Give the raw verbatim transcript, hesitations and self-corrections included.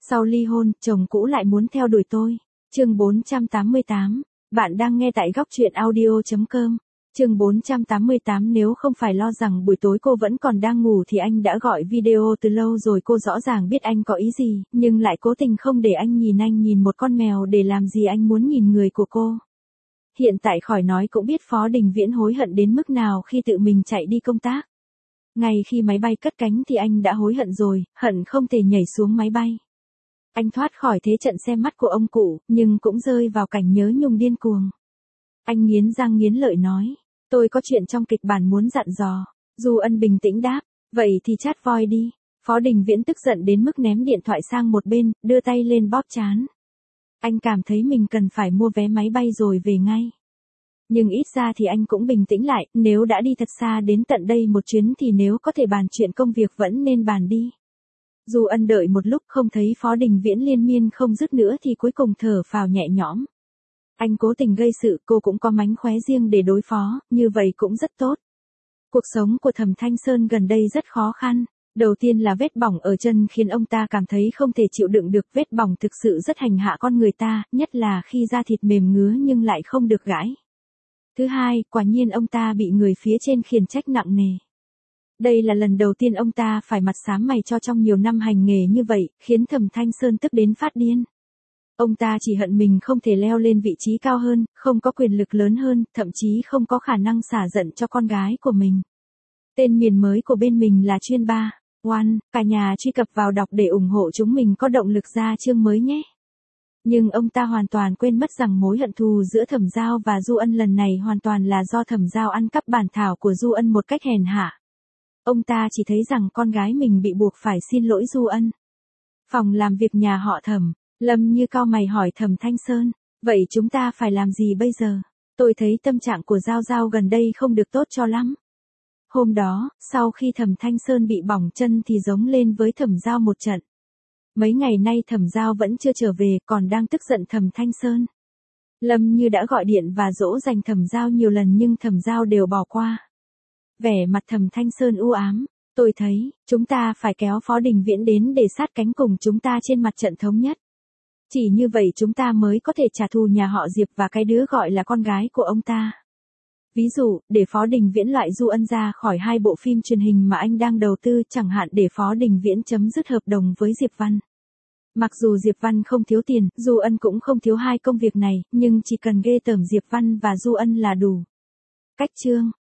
Sau ly hôn, chồng cũ lại muốn theo đuổi tôi. Chương bốn trăm tám mươi tám. Bạn đang nghe tại góc truyện audio chấm com. Chương bốn trăm tám mươi tám. Nếu không phải lo rằng buổi tối cô vẫn còn đang ngủ thì anh đã gọi video từ lâu rồi. Cô rõ ràng biết anh có ý gì, nhưng lại cố tình không để anh nhìn. Anh nhìn một con mèo để làm gì, anh muốn nhìn người của cô. Hiện tại khỏi nói cũng biết Phó Đình Viễn hối hận đến mức nào khi tự mình chạy đi công tác. Ngay khi máy bay cất cánh thì anh đã hối hận rồi, hận không thể nhảy xuống máy bay. Anh thoát khỏi thế trận xem mắt của ông cụ, nhưng cũng rơi vào cảnh nhớ nhung điên cuồng. Anh nghiến răng nghiến lợi nói, tôi có chuyện trong kịch bản muốn dặn dò. Du Ân bình tĩnh đáp, vậy thì chát voi đi. Phó Đình Viễn tức giận đến mức ném điện thoại sang một bên, đưa tay lên bóp trán. Anh cảm thấy mình cần phải mua vé máy bay rồi về ngay. Nhưng ít ra thì anh cũng bình tĩnh lại, nếu đã đi thật xa đến tận đây một chuyến thì nếu có thể bàn chuyện công việc vẫn nên bàn đi. Du Ân đợi một lúc không thấy Phó Đình Viễn liên miên không dứt nữa thì cuối cùng thở phào nhẹ nhõm. Anh cố tình gây sự, cô cũng có mánh khóe riêng để đối phó, như vậy cũng rất tốt. Cuộc sống của Thẩm Thanh Sơn gần đây rất khó khăn. Đầu tiên là vết bỏng ở chân khiến ông ta cảm thấy không thể chịu đựng được. Vết bỏng thực sự rất hành hạ con người ta, nhất là khi da thịt mềm ngứa nhưng lại không được gãi. Thứ hai, quả nhiên ông ta bị người phía trên khiển trách nặng nề. Đây là lần đầu tiên ông ta phải mặt xám mày cho trong nhiều năm hành nghề như vậy, khiến Thẩm Thanh Sơn tức đến phát điên. Ông ta chỉ hận mình không thể leo lên vị trí cao hơn, không có quyền lực lớn hơn, thậm chí không có khả năng xả giận cho con gái của mình. Tên miền mới của bên mình là Chuyên ba. One, cả nhà truy cập vào đọc để ủng hộ chúng mình có động lực ra chương mới nhé. Nhưng ông ta hoàn toàn quên mất rằng mối hận thù giữa Thẩm Giao và Du Ân lần này hoàn toàn là do Thẩm Giao ăn cắp bản thảo của Du Ân một cách hèn hạ. Ông ta chỉ thấy rằng con gái mình bị buộc phải xin lỗi Du Ân. Phòng làm việc nhà họ Thẩm, Lâm Như cau mày hỏi Thẩm Thanh Sơn, vậy chúng ta phải làm gì bây giờ? Tôi thấy tâm trạng của Giao Giao gần đây không được tốt cho lắm. Hôm đó, sau khi Thẩm Thanh Sơn bị bỏng chân thì giống lên với Thẩm Giao một trận. Mấy ngày nay Thẩm Giao vẫn chưa trở về, còn đang tức giận Thẩm Thanh Sơn. Lâm Như đã gọi điện và dỗ dành Thẩm Giao nhiều lần nhưng Thẩm Giao đều bỏ qua. Vẻ mặt Thẩm Thanh Sơn u ám, tôi thấy, chúng ta phải kéo Phó Đình Viễn đến để sát cánh cùng chúng ta trên mặt trận thống nhất. Chỉ như vậy chúng ta mới có thể trả thù nhà họ Diệp và cái đứa gọi là con gái của ông ta. Ví dụ, để Phó Đình Viễn loại Du Ân ra khỏi hai bộ phim truyền hình mà anh đang đầu tư, chẳng hạn để Phó Đình Viễn chấm dứt hợp đồng với Diệp Văn. Mặc dù Diệp Văn không thiếu tiền, Du Ân cũng không thiếu hai công việc này, nhưng chỉ cần ghê tởm Diệp Văn và Du Ân là đủ. Cách chương